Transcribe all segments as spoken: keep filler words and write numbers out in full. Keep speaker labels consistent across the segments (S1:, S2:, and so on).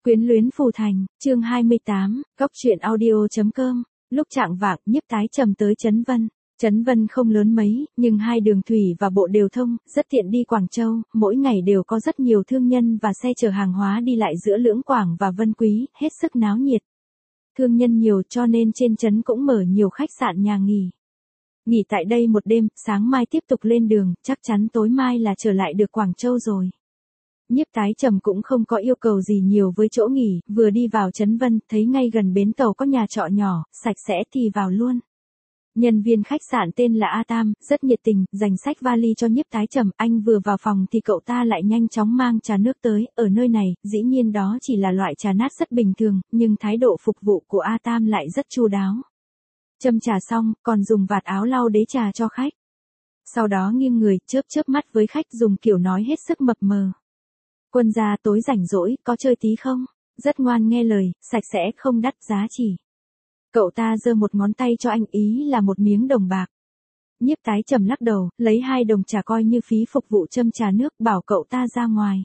S1: Quyến luyến phù thành, chương hai mươi tám, góc truyện audio chấm com. Lúc trạng vạng, Nhiếp Tái Trầm tới Trấn Vân. Trấn Vân không lớn mấy, nhưng hai đường thủy và bộ đều thông, rất tiện đi Quảng Châu, mỗi ngày đều có rất nhiều thương nhân và xe chở hàng hóa đi lại giữa Lưỡng Quảng và Vân Quý, hết sức náo nhiệt. Thương nhân nhiều cho nên trên trấn cũng mở nhiều khách sạn nhà nghỉ. Nghỉ tại đây một đêm, sáng mai tiếp tục lên đường, chắc chắn tối mai là trở lại được Quảng Châu rồi. Nhiếp Tái Trầm cũng không có yêu cầu gì nhiều với chỗ nghỉ, vừa đi vào Trấn Vân, thấy ngay gần bến tàu có nhà trọ nhỏ, sạch sẽ thì vào luôn. Nhân viên khách sạn tên là A Tam, rất nhiệt tình, dành sách vali cho Nhiếp Tái Trầm, anh vừa vào phòng thì cậu ta lại nhanh chóng mang trà nước tới, ở nơi này, dĩ nhiên đó chỉ là loại trà nát rất bình thường, nhưng thái độ phục vụ của A Tam lại rất chu đáo. Châm trà xong, còn dùng vạt áo lau đế trà cho khách. Sau đó nghiêng người, chớp chớp mắt với khách dùng kiểu nói hết sức mập mờ. Quân gia tối rảnh rỗi, có chơi tí không? Rất ngoan nghe lời, sạch sẽ không đắt giá chỉ. Cậu ta giơ một ngón tay cho anh, ý là một miếng đồng bạc. Nhiếp Tái Trầm lắc đầu, lấy hai đồng trà coi như phí phục vụ châm trà nước, bảo cậu ta ra ngoài.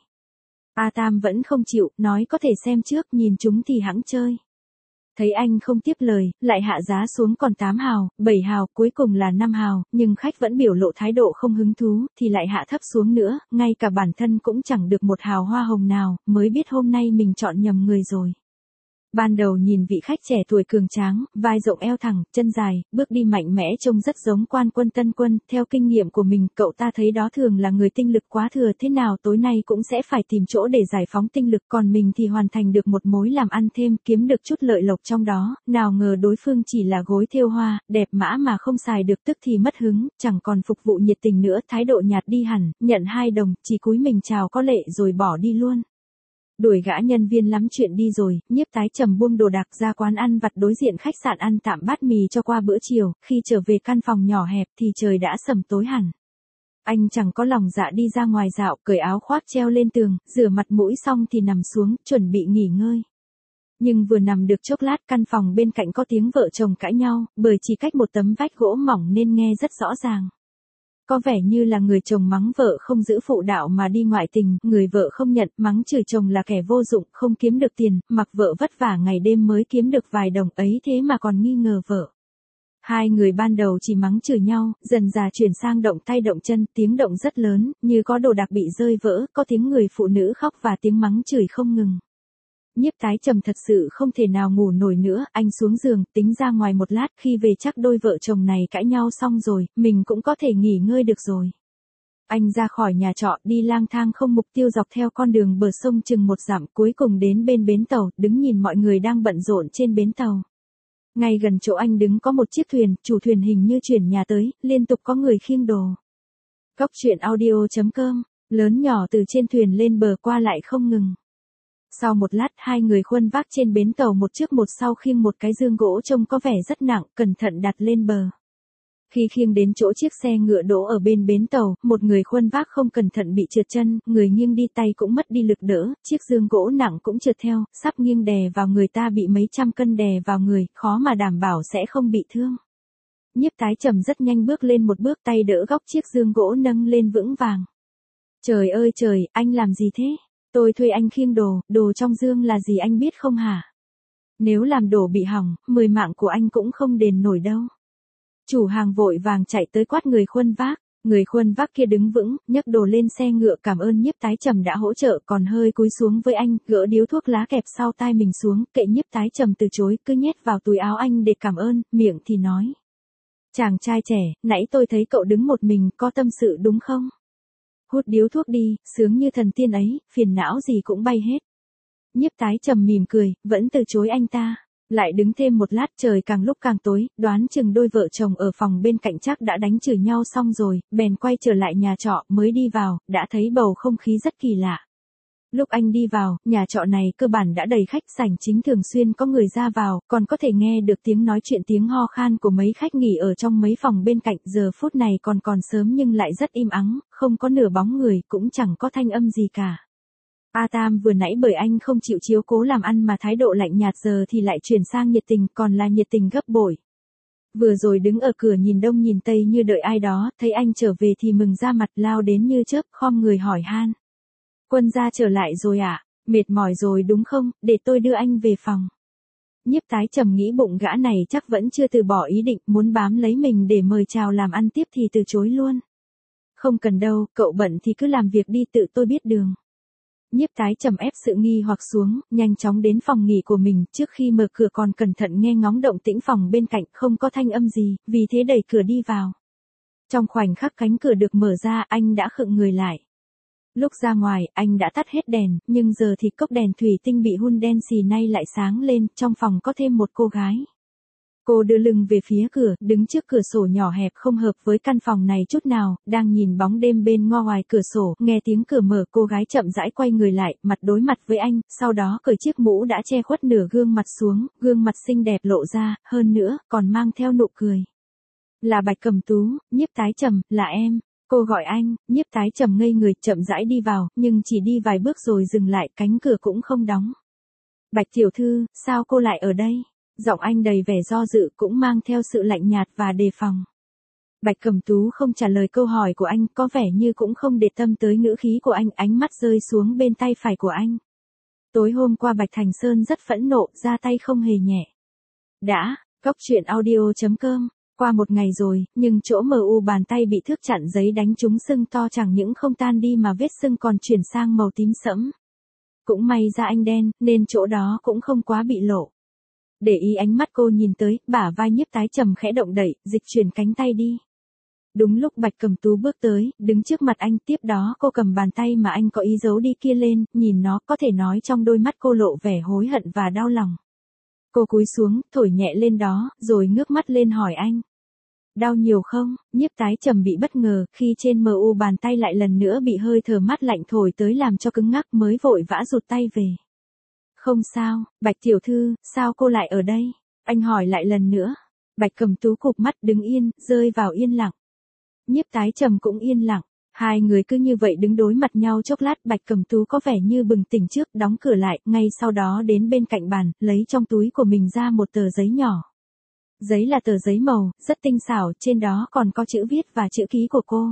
S1: A Tam vẫn không chịu, nói có thể xem trước, nhìn chúng thì hẵng chơi. Thấy anh không tiếp lời, lại hạ giá xuống còn tám hào, bảy hào, cuối cùng là năm hào, nhưng khách vẫn biểu lộ thái độ không hứng thú, thì lại hạ thấp xuống nữa, ngay cả bản thân cũng chẳng được một hào hoa hồng nào, mới biết hôm nay mình chọn nhầm người rồi. Ban đầu nhìn vị khách trẻ tuổi cường tráng, vai rộng eo thẳng, chân dài, bước đi mạnh mẽ trông rất giống Quan Quân Tân Quân, theo kinh nghiệm của mình, cậu ta thấy đó thường là người tinh lực quá thừa, thế nào tối nay cũng sẽ phải tìm chỗ để giải phóng tinh lực, còn mình thì hoàn thành được một mối làm ăn thêm, kiếm được chút lợi lộc trong đó, nào ngờ đối phương chỉ là gối thêu hoa, đẹp mã mà không xài được, tức thì mất hứng, chẳng còn phục vụ nhiệt tình nữa, thái độ nhạt đi hẳn, nhận hai đồng, chỉ cúi mình chào có lệ rồi bỏ đi luôn. Đuổi gã nhân viên lắm chuyện đi rồi, Nhiếp Tái Trầm buông đồ đạc ra quán ăn vặt đối diện khách sạn ăn tạm bát mì cho qua bữa chiều, khi trở về căn phòng nhỏ hẹp thì trời đã sầm tối hẳn. Anh chẳng có lòng dạ đi ra ngoài dạo, cởi áo khoác treo lên tường, rửa mặt mũi xong thì nằm xuống, chuẩn bị nghỉ ngơi. Nhưng vừa nằm được chốc lát, căn phòng bên cạnh có tiếng vợ chồng cãi nhau, bởi chỉ cách một tấm vách gỗ mỏng nên nghe rất rõ ràng. Có vẻ như là người chồng mắng vợ không giữ phụ đạo mà đi ngoại tình, người vợ không nhận, mắng chửi chồng là kẻ vô dụng, không kiếm được tiền, mặc vợ vất vả ngày đêm mới kiếm được vài đồng ấy thế mà còn nghi ngờ vợ. Hai người ban đầu chỉ mắng chửi nhau, dần dà chuyển sang động tay động chân, tiếng động rất lớn, như có đồ đạc bị rơi vỡ, có tiếng người phụ nữ khóc và tiếng mắng chửi không ngừng. Nhiếp Tái Trầm thật sự không thể nào ngủ nổi nữa, anh xuống giường, tính ra ngoài một lát, khi về chắc đôi vợ chồng này cãi nhau xong rồi, mình cũng có thể nghỉ ngơi được rồi. Anh ra khỏi nhà trọ, đi lang thang không mục tiêu dọc theo con đường bờ sông chừng một dặm, cuối cùng đến bên bến tàu, đứng nhìn mọi người đang bận rộn trên bến tàu. Ngay gần chỗ anh đứng có một chiếc thuyền, chủ thuyền hình như chuyển nhà tới, liên tục có người khiêng đồ. Góc truyện audio chấm com, lớn nhỏ từ trên thuyền lên bờ qua lại không ngừng. Sau một lát, hai người khuân vác trên bến tàu một trước một sau khiêng một cái dương gỗ trông có vẻ rất nặng, cẩn thận đặt lên bờ. Khi khiêng đến chỗ chiếc xe ngựa đỗ ở bên bến tàu, một người khuân vác không cẩn thận bị trượt chân, người nghiêng đi tay cũng mất đi lực đỡ, chiếc dương gỗ nặng cũng trượt theo, sắp nghiêng đè vào người ta, bị mấy trăm cân đè vào người, khó mà đảm bảo sẽ không bị thương. Nhiếp Tái Trầm rất nhanh bước lên một bước, tay đỡ góc chiếc dương gỗ nâng lên vững vàng. Trời ơi trời, anh làm gì thế? Tôi thuê anh khiêng đồ, đồ trong dương là gì anh biết không hả? Nếu làm đồ bị hỏng, mười mạng của anh cũng không đền nổi đâu. Chủ hàng vội vàng chạy tới quát người khuân vác, người khuân vác kia đứng vững, nhấc đồ lên xe ngựa, cảm ơn Nhiếp Tái Trầm đã hỗ trợ, còn hơi cúi xuống với anh, gỡ điếu thuốc lá kẹp sau tai mình xuống, kệ Nhiếp Tái Trầm từ chối, cứ nhét vào túi áo anh để cảm ơn, miệng thì nói. Chàng trai trẻ, nãy tôi thấy cậu đứng một mình, có tâm sự đúng không? Hút điếu thuốc đi, sướng như thần tiên ấy, phiền não gì cũng bay hết. Nhiếp Tái Trầm mỉm cười, vẫn từ chối anh ta. Lại đứng thêm một lát, trời càng lúc càng tối, đoán chừng đôi vợ chồng ở phòng bên cạnh chắc đã đánh chửi nhau xong rồi, bèn quay trở lại nhà trọ, mới đi vào, đã thấy bầu không khí rất kỳ lạ. Lúc anh đi vào, nhà trọ này cơ bản đã đầy khách, sảnh chính thường xuyên có người ra vào, còn có thể nghe được tiếng nói chuyện, tiếng ho khan của mấy khách nghỉ ở trong mấy phòng bên cạnh. Giờ phút này còn còn sớm nhưng lại rất im ắng, không có nửa bóng người, cũng chẳng có thanh âm gì cả. A Tam vừa nãy bởi anh không chịu chiếu cố làm ăn mà thái độ lạnh nhạt, giờ thì lại chuyển sang nhiệt tình, còn là nhiệt tình gấp bội. Vừa rồi đứng ở cửa nhìn đông nhìn tây như đợi ai đó, thấy anh trở về thì mừng ra mặt, lao đến như chớp, khom người hỏi han. Quân gia trở lại rồi ạ? À? Mệt mỏi rồi đúng không, để tôi đưa anh về phòng. Nhiếp Tái Trầm nghĩ bụng gã này chắc vẫn chưa từ bỏ ý định, muốn bám lấy mình để mời chào làm ăn tiếp thì từ chối luôn. Không cần đâu, cậu bận thì cứ làm việc đi, tự tôi biết đường. Nhiếp Tái Trầm ép sự nghi hoặc xuống, nhanh chóng đến phòng nghỉ của mình, trước khi mở cửa còn cẩn thận nghe ngóng động tĩnh phòng bên cạnh, không có thanh âm gì, vì thế đẩy cửa đi vào. Trong khoảnh khắc cánh cửa được mở ra, anh đã khựng người lại. Lúc ra ngoài, anh đã tắt hết đèn, nhưng giờ thì cốc đèn thủy tinh bị hun đen xì nay lại sáng lên, trong phòng có thêm một cô gái. Cô đưa lưng về phía cửa, đứng trước cửa sổ nhỏ hẹp không hợp với căn phòng này chút nào, đang nhìn bóng đêm bên ngoài cửa sổ, nghe tiếng cửa mở, cô gái chậm rãi quay người lại, mặt đối mặt với anh, sau đó cởi chiếc mũ đã che khuất nửa gương mặt xuống, gương mặt xinh đẹp lộ ra, hơn nữa, còn mang theo nụ cười. Là Bạch Cẩm Tú, Nhiếp Tái Trầm, là em. Cô gọi anh, Nhiếp Tái Trầm ngây người, chậm rãi đi vào, nhưng chỉ đi vài bước rồi dừng lại, cánh cửa cũng không đóng. Bạch tiểu thư, sao cô lại ở đây? Giọng anh đầy vẻ do dự, cũng mang theo sự lạnh nhạt và đề phòng. Bạch Cẩm Tú không trả lời câu hỏi của anh, có vẻ như cũng không để tâm tới ngữ khí của anh, ánh mắt rơi xuống bên tay phải của anh. Tối hôm qua Bạch Thành Sơn rất phẫn nộ, ra tay không hề nhẹ. Đã, Cóc Truyện Audio chấm com. Qua một ngày rồi, nhưng chỗ mờ u bàn tay bị thước chặn giấy đánh trúng sưng to chẳng những không tan đi mà vết sưng còn chuyển sang màu tím sẫm. Cũng may da anh đen, nên chỗ đó cũng không quá bị lộ. Để ý ánh mắt cô nhìn tới, bả vai Nhiếp Tái Trầm khẽ động đậy, dịch chuyển cánh tay đi. Đúng lúc Bạch Cẩm Tú bước tới, đứng trước mặt anh, tiếp đó cô cầm bàn tay mà anh có ý giấu đi kia lên, nhìn nó, có thể nói trong đôi mắt cô lộ vẻ hối hận và đau lòng. Cô cúi xuống, thổi nhẹ lên đó, rồi ngước mắt lên hỏi anh. Đau nhiều không? Nhiếp Tái Trầm bị bất ngờ, khi trên mờ u bàn tay lại lần nữa bị hơi thở mát lạnh thổi tới làm cho cứng ngắc, mới vội vã rụt tay về. Không sao, Bạch tiểu thư, sao cô lại ở đây? Anh hỏi lại lần nữa. Bạch Cẩm Tú cụp mắt đứng yên, rơi vào yên lặng. Nhiếp Tái Trầm cũng yên lặng. Hai người cứ như vậy đứng đối mặt nhau chốc lát, Bạch Cẩm Tú có vẻ như bừng tỉnh trước, đóng cửa lại, ngay sau đó đến bên cạnh bàn, lấy trong túi của mình ra một tờ giấy nhỏ. Giấy là tờ giấy màu, rất tinh xảo, trên đó còn có chữ viết và chữ ký của cô.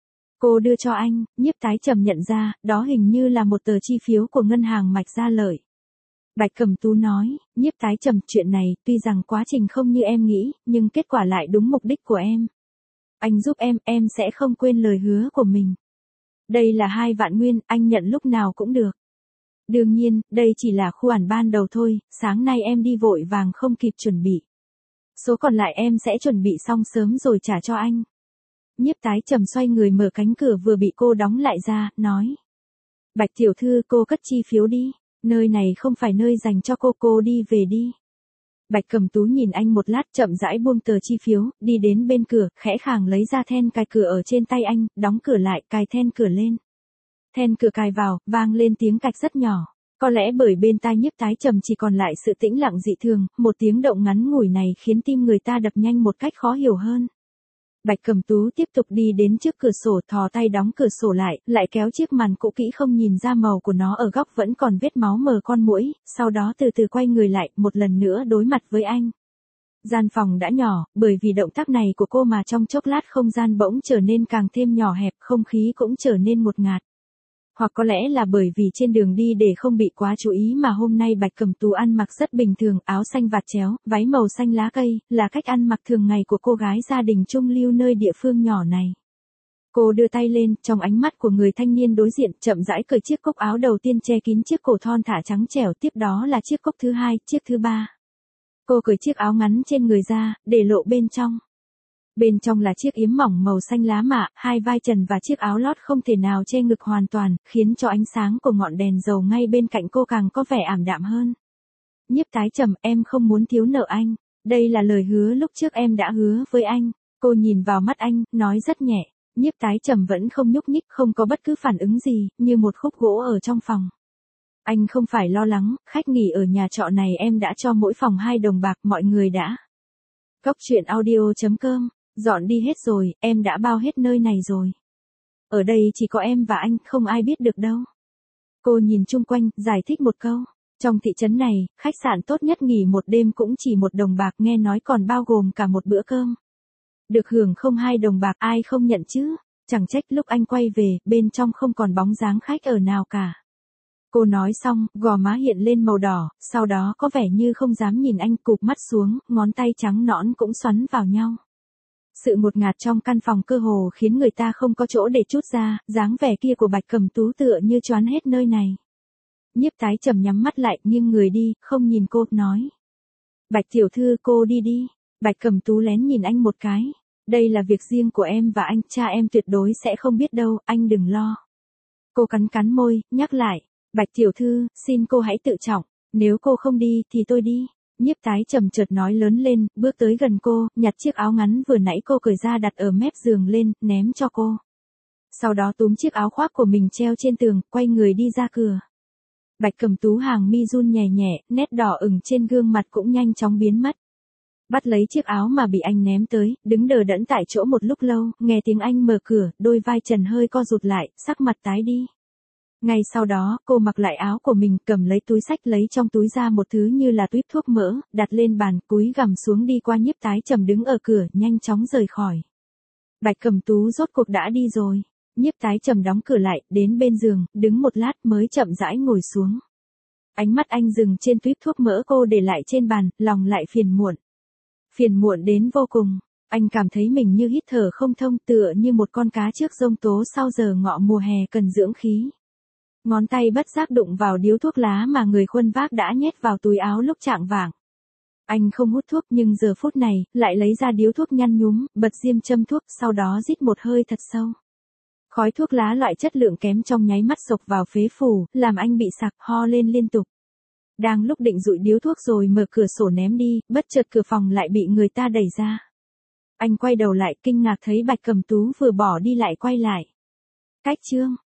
S1: Cô đưa cho anh, Nhiếp Tái Trầm nhận ra, đó hình như là một tờ chi phiếu của ngân hàng Mạch Gia Lợi. Bạch Cẩm Tú nói, Nhiếp Tái Trầm, chuyện này, tuy rằng quá trình không như em nghĩ, nhưng kết quả lại đúng mục đích của em. Anh giúp em, em sẽ không quên lời hứa của mình. Đây là hai vạn nguyên, anh nhận lúc nào cũng được. Đương nhiên, đây chỉ là khoản ban đầu thôi, sáng nay em đi vội vàng không kịp chuẩn bị. Số còn lại em sẽ chuẩn bị xong sớm rồi trả cho anh. Nhiếp Tái Trầm xoay người mở cánh cửa vừa bị cô đóng lại ra, nói. Bạch tiểu thư, cô cất chi phiếu đi, nơi này không phải nơi dành cho cô, cô đi về đi. Bạch Cẩm Tú nhìn anh một lát, chậm rãi buông tờ chi phiếu, đi đến bên cửa, khẽ khàng lấy ra then cài cửa ở trên tay anh, đóng cửa lại, cài then cửa lên. Then cửa cài vào, vang lên tiếng cạch rất nhỏ. Có lẽ bởi bên tai Nhiếp Tái Trầm chỉ còn lại sự tĩnh lặng dị thường, một tiếng động ngắn ngủi này khiến tim người ta đập nhanh một cách khó hiểu hơn. Bạch Cẩm Tú tiếp tục đi đến trước cửa sổ, thò tay đóng cửa sổ lại, lại kéo chiếc màn cũ kỹ không nhìn ra màu của nó, ở góc vẫn còn vết máu mờ con muỗi, sau đó từ từ quay người lại, một lần nữa đối mặt với anh. Gian phòng đã nhỏ, bởi vì động tác này của cô mà trong chốc lát không gian bỗng trở nên càng thêm nhỏ hẹp, không khí cũng trở nên ngột ngạt. Hoặc có lẽ là bởi vì trên đường đi để không bị quá chú ý mà hôm nay Bạch Cẩm Tú ăn mặc rất bình thường, áo xanh vạt chéo, váy màu xanh lá cây, là cách ăn mặc thường ngày của cô gái gia đình trung lưu nơi địa phương nhỏ này. Cô đưa tay lên, trong ánh mắt của người thanh niên đối diện, chậm rãi cởi chiếc cúc áo đầu tiên che kín chiếc cổ thon thả trắng trẻo, tiếp đó là chiếc cúc thứ hai, chiếc thứ ba. Cô cởi chiếc áo ngắn trên người ra, để lộ bên trong. Bên trong là chiếc yếm mỏng màu xanh lá mạ, hai vai trần và chiếc áo lót không thể nào che ngực hoàn toàn, khiến cho ánh sáng của ngọn đèn dầu ngay bên cạnh cô càng có vẻ ảm đạm hơn. Nhiếp Tái Trầm, em không muốn thiếu nợ anh. Đây là lời hứa lúc trước em đã hứa với anh. Cô nhìn vào mắt anh, nói rất nhẹ. Nhiếp Tái Trầm vẫn không nhúc nhích, không có bất cứ phản ứng gì, như một khúc gỗ ở trong phòng. Anh không phải lo lắng, khách nghỉ ở nhà trọ này em đã cho mỗi phòng hai đồng bạc, mọi người đã. Cóc Truyện Audio chấm com. Dọn đi hết rồi, em đã bao hết nơi này rồi. Ở đây chỉ có em và anh, không ai biết được đâu. Cô nhìn chung quanh, giải thích một câu. Trong thị trấn này, khách sạn tốt nhất nghỉ một đêm cũng chỉ một đồng bạc, nghe nói còn bao gồm cả một bữa cơm. Được hưởng không hai đồng bạc, ai không nhận chứ? Chẳng trách lúc anh quay về, bên trong không còn bóng dáng khách ở nào cả. Cô nói xong, gò má hiện lên màu đỏ, sau đó có vẻ như không dám nhìn anh, cụp mắt xuống, ngón tay trắng nõn cũng xoắn vào nhau. Sự ngột ngạt trong căn phòng cơ hồ khiến người ta không có chỗ để trút ra, dáng vẻ kia của Bạch Cẩm Tú tựa như choán hết nơi này. Nhiếp Tái Trầm nhắm mắt lại, nghiêng người đi, không nhìn cô, nói. Bạch tiểu thư, cô đi đi. Bạch Cẩm Tú lén nhìn anh một cái. Đây là việc riêng của em và anh, cha em tuyệt đối sẽ không biết đâu, anh đừng lo. Cô cắn cắn môi, nhắc lại. Bạch tiểu thư, xin cô hãy tự trọng, nếu cô không đi thì tôi đi. Nhiếp Tái Trầm chợt nói lớn lên, bước tới gần cô, nhặt chiếc áo ngắn vừa nãy cô cởi ra đặt ở mép giường lên, ném cho cô. Sau đó túm chiếc áo khoác của mình treo trên tường, quay người đi ra cửa. Bạch Cẩm Tú hàng mi run nhẹ nhẹ, nét đỏ ửng trên gương mặt cũng nhanh chóng biến mất. Bắt lấy chiếc áo mà bị anh ném tới, đứng đờ đẫn tại chỗ một lúc lâu, nghe tiếng anh mở cửa, đôi vai trần hơi co rụt lại, sắc mặt tái đi. Ngay sau đó, cô mặc lại áo của mình, cầm lấy túi xách lấy trong túi ra một thứ như là tuýp thuốc mỡ, đặt lên bàn, cúi gằm xuống đi qua Nhiếp Tái Trầm đứng ở cửa, nhanh chóng rời khỏi. Bạch Cẩm Tú rốt cuộc đã đi rồi. Nhiếp Tái Trầm đóng cửa lại, đến bên giường, đứng một lát mới chậm rãi ngồi xuống. Ánh mắt anh dừng trên tuýp thuốc mỡ cô để lại trên bàn, lòng lại phiền muộn. Phiền muộn đến vô cùng. Anh cảm thấy mình như hít thở không thông, tựa như một con cá trước giông tố sau giờ ngọ mùa hè cần dưỡng khí. Ngón tay bất giác đụng vào điếu thuốc lá mà người khuân vác đã nhét vào túi áo lúc chạng vạng. Anh không hút thuốc nhưng giờ phút này, lại lấy ra điếu thuốc nhăn nhúm, bật diêm châm thuốc, sau đó rít một hơi thật sâu. Khói thuốc lá loại chất lượng kém trong nháy mắt xộc vào phế phủ, làm anh bị sặc, ho lên liên tục. Đang lúc định dụi điếu thuốc rồi mở cửa sổ ném đi, bất chợt cửa phòng lại bị người ta đẩy ra. Anh quay đầu lại, kinh ngạc thấy Bạch Cẩm Tú vừa bỏ đi lại quay lại. Cách chương